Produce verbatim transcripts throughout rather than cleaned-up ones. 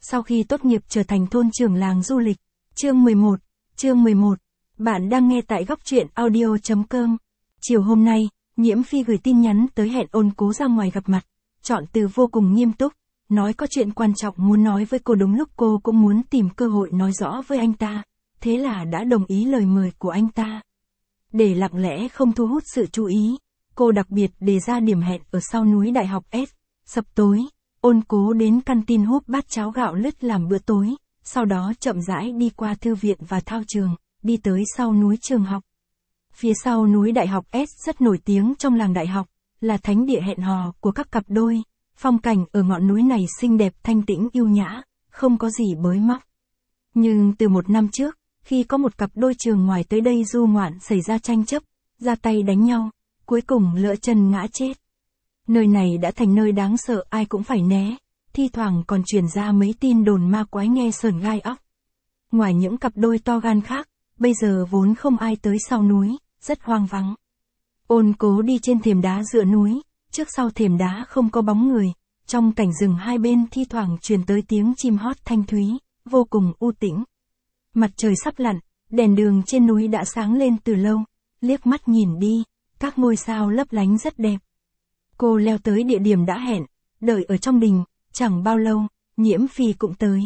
sau khi tốt nghiệp trở thành thôn trưởng làng du lịch. Chương mười một, chương mười một. Bạn đang nghe tại góc truyện audio chấm com. Chiều hôm nay, Nhiễm Phi gửi tin nhắn tới hẹn Ôn Cố ra ngoài gặp mặt, chọn từ vô cùng nghiêm túc, nói có chuyện quan trọng muốn nói với cô đúng lúc cô cũng muốn tìm cơ hội nói rõ với anh ta, thế là đã đồng ý lời mời của anh ta. Để lặng lẽ không thu hút sự chú ý, cô đặc biệt đề ra điểm hẹn ở sau núi Đại học S. Sập tối, Ôn Cố đến canteen húp bát cháo gạo lứt làm bữa tối, sau đó chậm rãi đi qua thư viện và thao trường, đi tới sau núi trường học. Phía sau núi Đại học S rất nổi tiếng trong làng đại học, là thánh địa hẹn hò của các cặp đôi. Phong cảnh ở ngọn núi này xinh đẹp thanh tĩnh yêu nhã, không có gì bới móc. Nhưng từ một năm trước, khi có một cặp đôi trường ngoài tới đây du ngoạn xảy ra tranh chấp, ra tay đánh nhau, cuối cùng lỡ chân ngã chết. Nơi này đã thành nơi đáng sợ ai cũng phải né, thi thoảng còn truyền ra mấy tin đồn ma quái nghe sởn gai óc. Ngoài những cặp đôi to gan khác, bây giờ vốn không ai tới sau núi, rất hoang vắng. Ôn Cố đi trên thềm đá dựa núi, trước sau thềm đá không có bóng người, trong cảnh rừng hai bên thi thoảng truyền tới tiếng chim hót thanh thúy, vô cùng u tĩnh. Mặt trời sắp lặn, đèn đường trên núi đã sáng lên từ lâu, liếc mắt nhìn đi, các ngôi sao lấp lánh rất đẹp. Cô leo tới địa điểm đã hẹn, đợi ở trong đình, chẳng bao lâu, Nhiễm Phi cũng tới.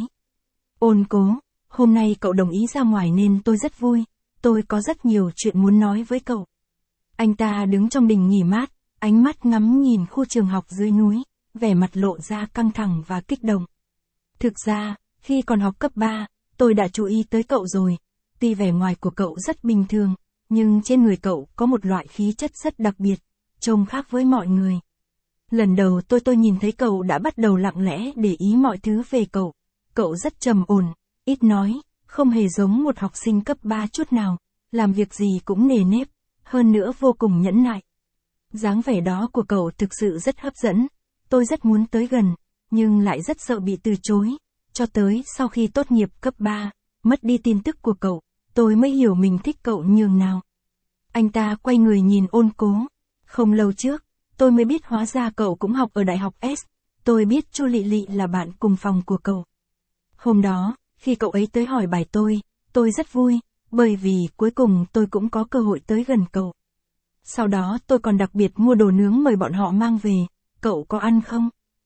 Ôn Cố, hôm nay cậu đồng ý ra ngoài nên tôi rất vui, tôi có rất nhiều chuyện muốn nói với cậu. Anh ta đứng trong đình nghỉ mát, ánh mắt ngắm nhìn khu trường học dưới núi, vẻ mặt lộ ra căng thẳng và kích động. Thực ra, khi còn học cấp ba, tôi đã chú ý tới cậu rồi, tuy vẻ ngoài của cậu rất bình thường, nhưng trên người cậu có một loại khí chất rất đặc biệt, trông khác với mọi người. Lần đầu tôi tôi nhìn thấy cậu đã bắt đầu lặng lẽ để ý mọi thứ về cậu. Cậu rất trầm ổn, ít nói, không hề giống một học sinh cấp ba chút nào, làm việc gì cũng nề nếp, hơn nữa vô cùng nhẫn nại. Dáng vẻ đó của cậu thực sự rất hấp dẫn, tôi rất muốn tới gần, nhưng lại rất sợ bị từ chối. Cho tới sau khi tốt nghiệp cấp ba, mất đi tin tức của cậu, tôi mới hiểu mình thích cậu nhường nào. Anh ta quay người nhìn Ôn Cố. Không lâu trước, tôi mới biết hóa ra cậu cũng học ở Đại học S. Tôi biết Chu Lị Lị là bạn cùng phòng của cậu. Hôm đó, khi cậu ấy tới hỏi bài tôi, tôi rất vui, bởi vì cuối cùng tôi cũng có cơ hội tới gần cậu. Sau đó tôi còn đặc biệt mua đồ nướng mời bọn họ mang về, cậu có ăn không?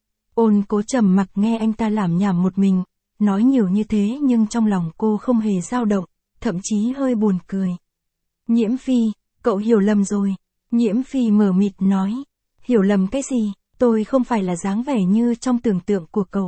Ôn Cố trầm mặc nghe anh ta lảm nhảm một mình, nói nhiều như thế nhưng trong lòng cô không hề dao động, thậm chí hơi buồn cười. Nhiễm Phi, cậu hiểu lầm rồi. Nhiễm Phi mờ mịt nói. Hiểu lầm cái gì, tôi không phải là dáng vẻ như trong tưởng tượng của cậu.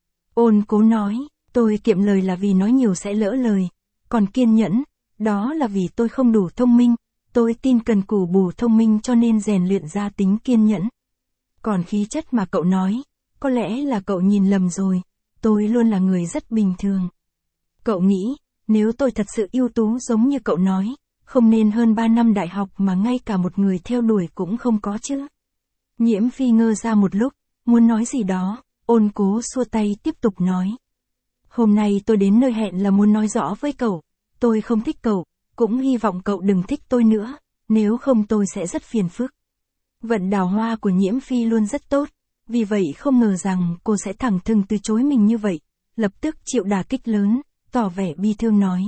Ôn Cố nói, tôi kiệm lời là vì nói nhiều sẽ lỡ lời, còn kiên nhẫn, đó là vì tôi không đủ thông minh, tôi tin cần cù bù thông minh cho nên rèn luyện ra tính kiên nhẫn. Còn khí chất mà cậu nói, có lẽ là cậu nhìn lầm rồi, tôi luôn là người rất bình thường. Cậu nghĩ, nếu tôi thật sự ưu tú giống như cậu nói, không nên hơn ba năm đại học mà ngay cả một người theo đuổi cũng không có chứ. Nhiễm Phi ngơ ra một lúc, muốn nói gì đó, Ôn Cố xua tay tiếp tục nói. Hôm nay tôi đến nơi hẹn là muốn nói rõ với cậu, tôi không thích cậu, cũng hy vọng cậu đừng thích tôi nữa, nếu không tôi sẽ rất phiền phức. Vận đào hoa của Nhiễm Phi luôn rất tốt, vì vậy không ngờ rằng cô sẽ thẳng thừng từ chối mình như vậy, lập tức chịu đả kích lớn, tỏ vẻ bi thương nói.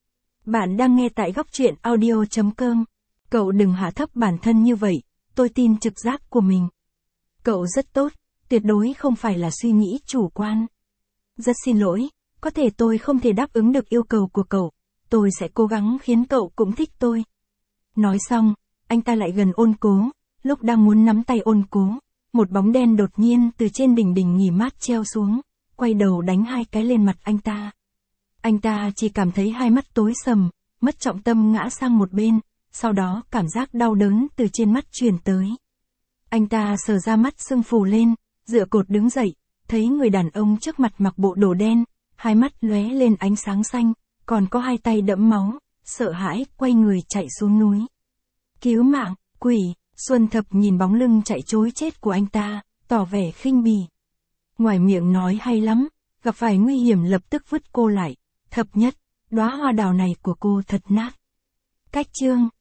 Bạn đang nghe tại góc truyện audio chấm com. Cậu đừng hạ thấp bản thân như vậy, tôi tin trực giác của mình. Cậu rất tốt, tuyệt đối không phải là suy nghĩ chủ quan. Rất xin lỗi, có thể tôi không thể đáp ứng được yêu cầu của cậu, tôi sẽ cố gắng khiến cậu cũng thích tôi. Nói xong, anh ta lại gần Ôn Cố, lúc đang muốn nắm tay Ôn Cố, một bóng đen đột nhiên từ trên đỉnh đỉnh nghỉ mát treo xuống, quay đầu đánh hai cái lên mặt anh ta. Anh ta chỉ cảm thấy hai mắt tối sầm, mất trọng tâm ngã sang một bên, sau đó cảm giác đau đớn từ trên mắt truyền tới. Anh ta sờ ra mắt sưng phù lên, dựa cột đứng dậy, thấy người đàn ông trước mặt mặc bộ đồ đen, hai mắt lóe lên ánh sáng xanh, còn có hai tay đẫm máu, sợ hãi quay người chạy xuống núi. Cứu mạng, quỷ! Xuân Thập nhìn bóng lưng chạy trối chết của anh ta, tỏ vẻ khinh bỉ. Ngoài miệng nói hay lắm, gặp phải nguy hiểm lập tức vứt cô lại. Thập nhất, đóa hoa đào này của cô thật nát. Cách chương